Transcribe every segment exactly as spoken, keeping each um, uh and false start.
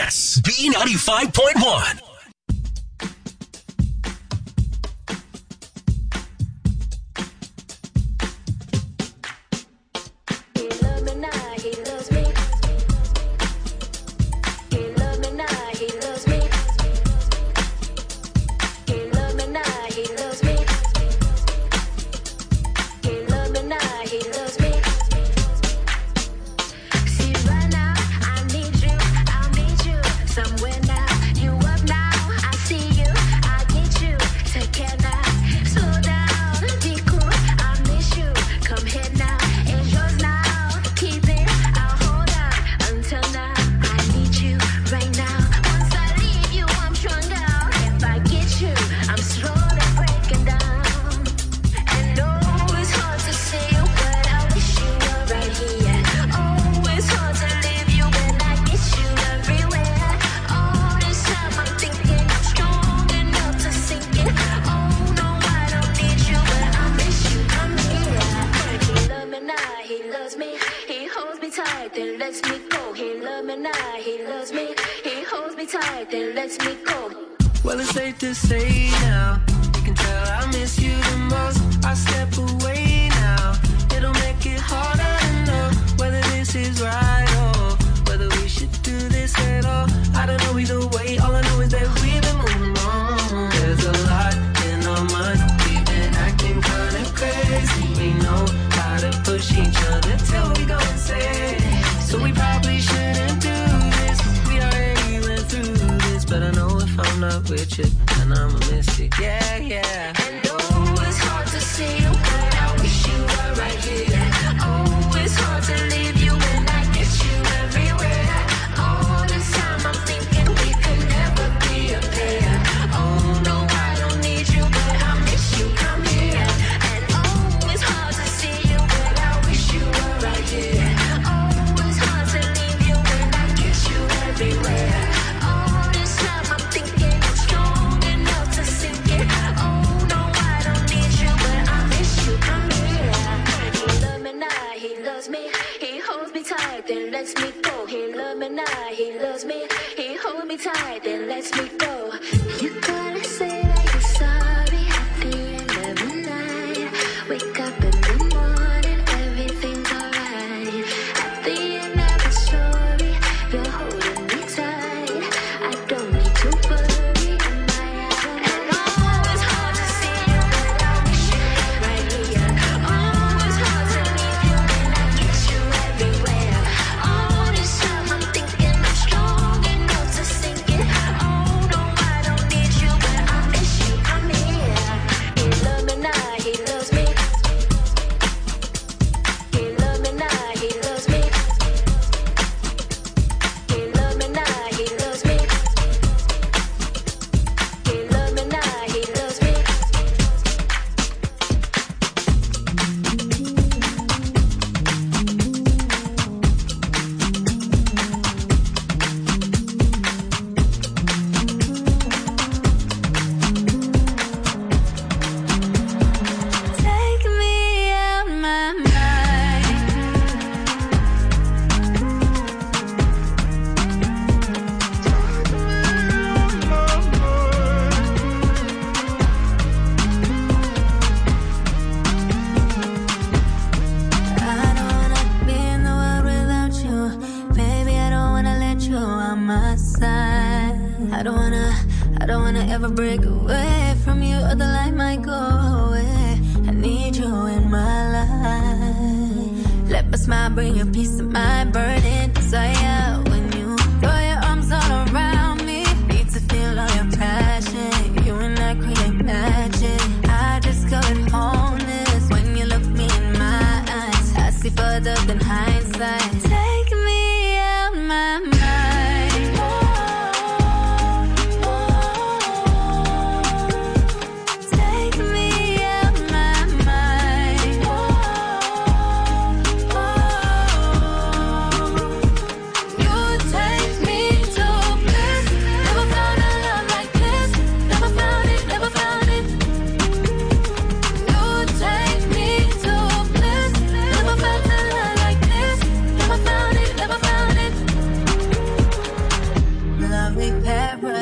Yes, B ninety-five point one.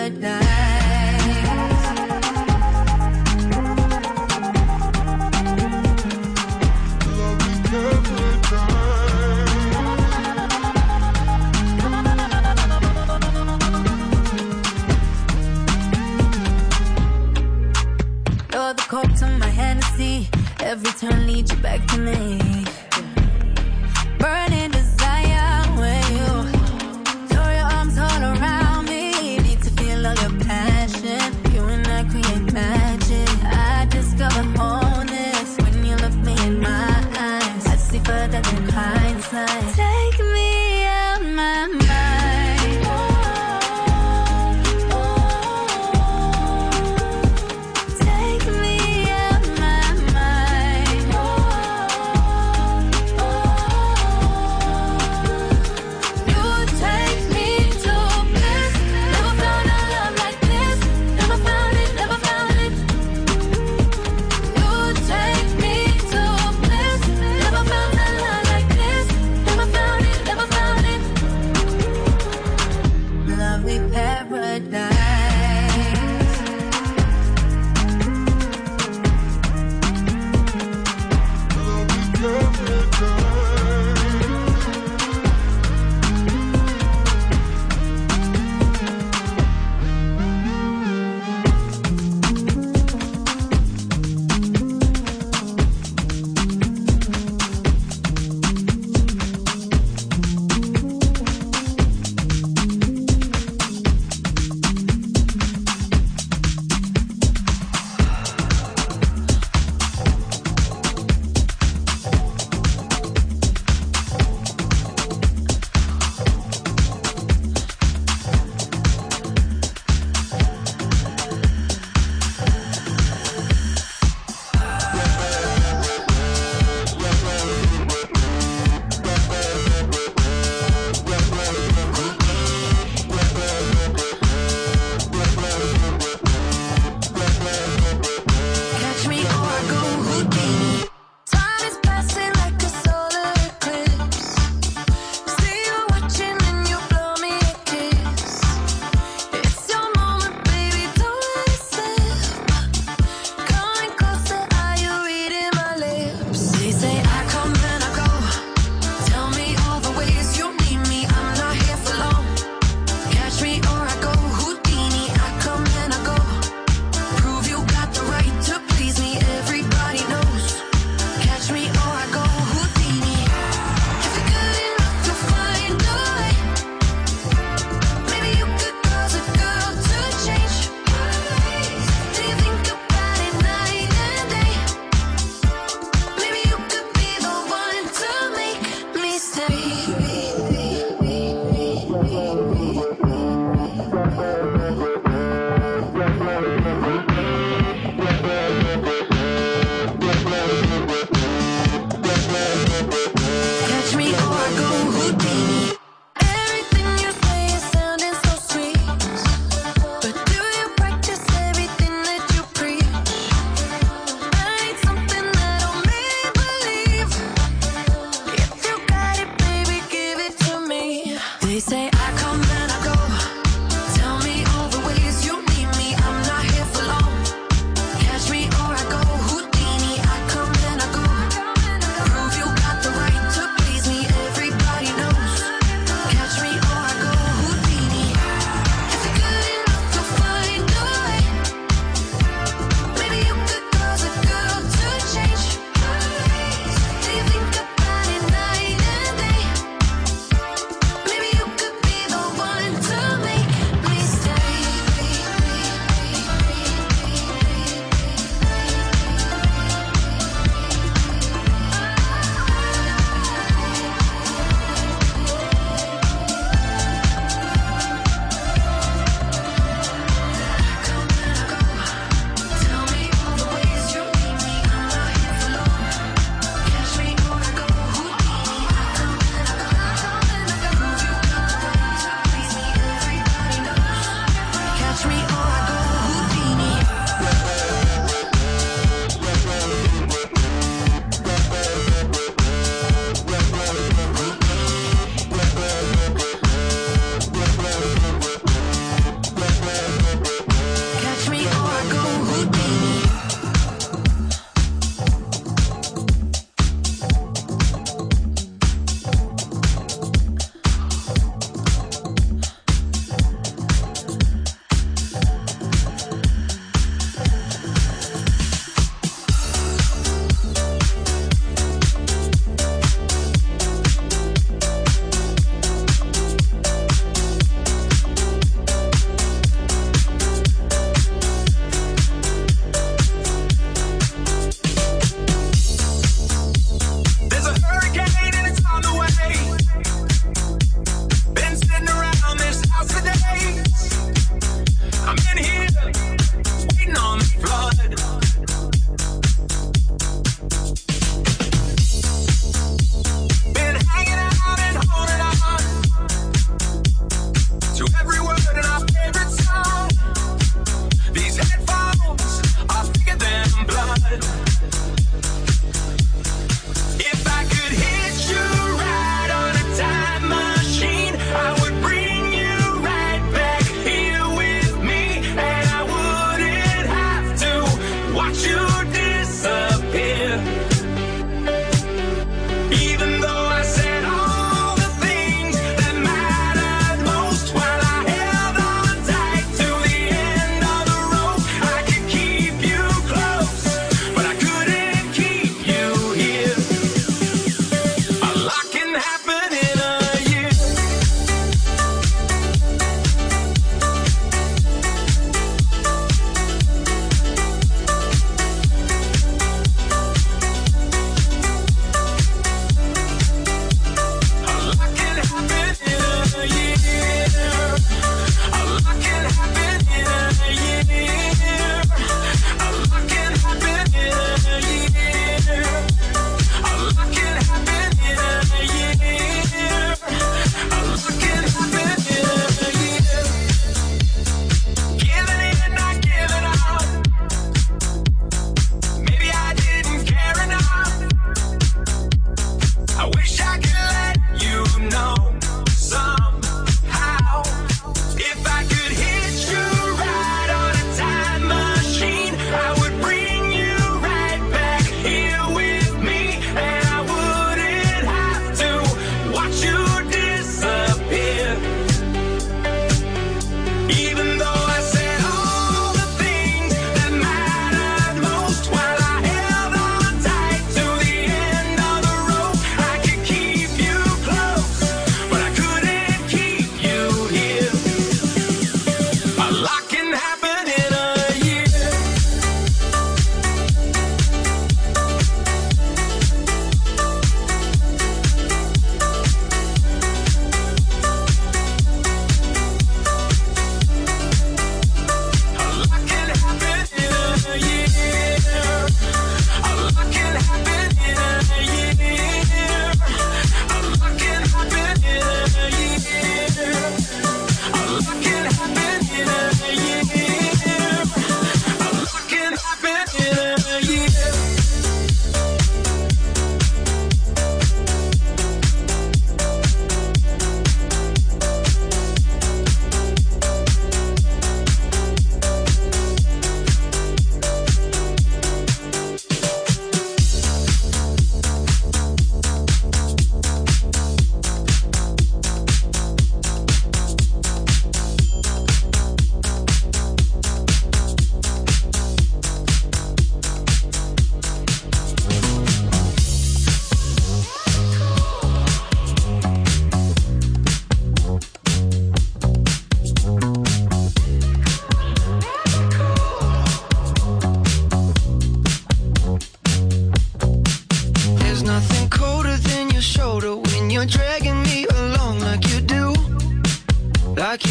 You're the coke to my Hennessy. Every turn leads you back to me. Burning desire when you throw your arms all around me. Need to feel all your passion. You and I create magic. I discover wholeness when you look me in my eyes. I see further than hindsight. Take me out my mind. Take me out my mind.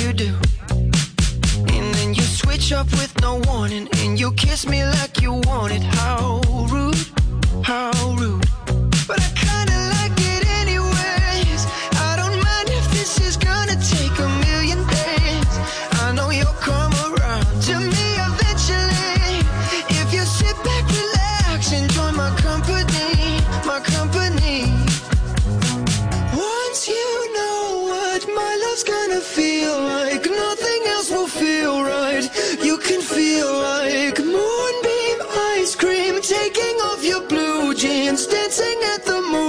you do. And then you switch up with no warning, and you kiss me like you want it. How rude, how rude. But I kinda like it anyways. I don't mind if this is gonna take a million days. I know you'll come around to me eventually. If you sit back, relax, enjoy my company, my company. Once you know what my love's gonna feel like, nothing else will feel right. You can feel like moonbeam ice cream, taking off your blue jeans, dancing at the moon.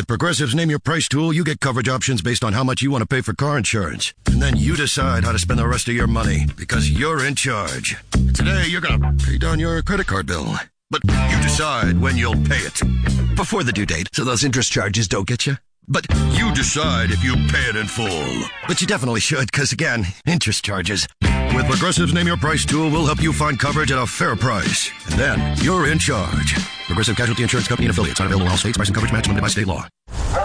With Progressive's Name Your Price tool, you get coverage options based on how much you want to pay for car insurance. And then you decide how to spend the rest of your money, because you're in charge. Today, you're going to pay down your credit card bill. But you decide when you'll pay it. Before the due date, so those interest charges don't get you. But you decide if you pay it in full. But you definitely should, because again, interest charges. With Progressive's Name Your Price tool, we'll help you find coverage at a fair price. And then you're in charge. Progressive Casualty Insurance Company and affiliates. Not available in all states. Price and coverage match limited by state law.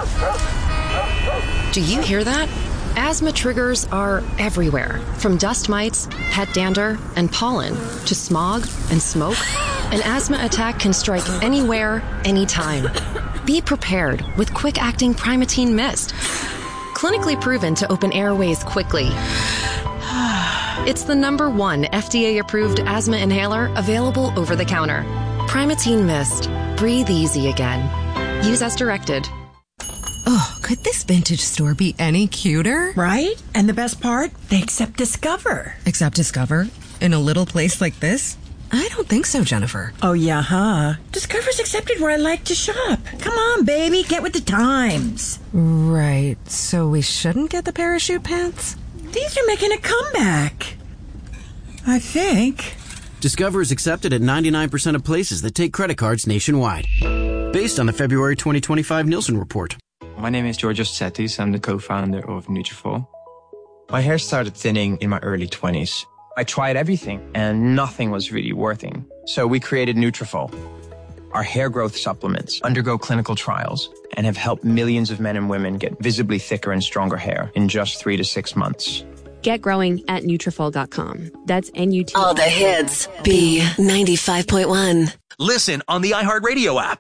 Do you hear that? Asthma triggers are everywhere. From dust mites, pet dander, and pollen, to smog and smoke. An asthma attack can strike anywhere, anytime. Be prepared with quick-acting Primatene Mist. Clinically proven to open airways quickly. It's the number one F D A-approved asthma inhaler available over the counter. Primatene Mist. Breathe easy again. Use as directed. Oh, could this vintage store be any cuter? Right? And the best part? They accept Discover. Accept Discover? In a little place like this? I don't think so, Jennifer. Oh, yeah, huh? Discover's accepted where I like to shop. Come on, baby, get with the times. Right, so we shouldn't get the parachute pants? These are making a comeback. I think. Discover is accepted at ninety-nine percent of places that take credit cards nationwide. Based on the February twenty twenty-five Nielsen report. My name is Georgios Tsetis. I'm the co-founder of Nutrafol. My hair started thinning in my early twenties. I tried everything, and nothing was really working. So we created Nutrafol. Our hair growth supplements undergo clinical trials and have helped millions of men and women get visibly thicker and stronger hair in just three to six months. Get growing at Nutrafol dot com. That's N U T. All the hits. B ninety-five point one. Listen on the iHeartRadio app,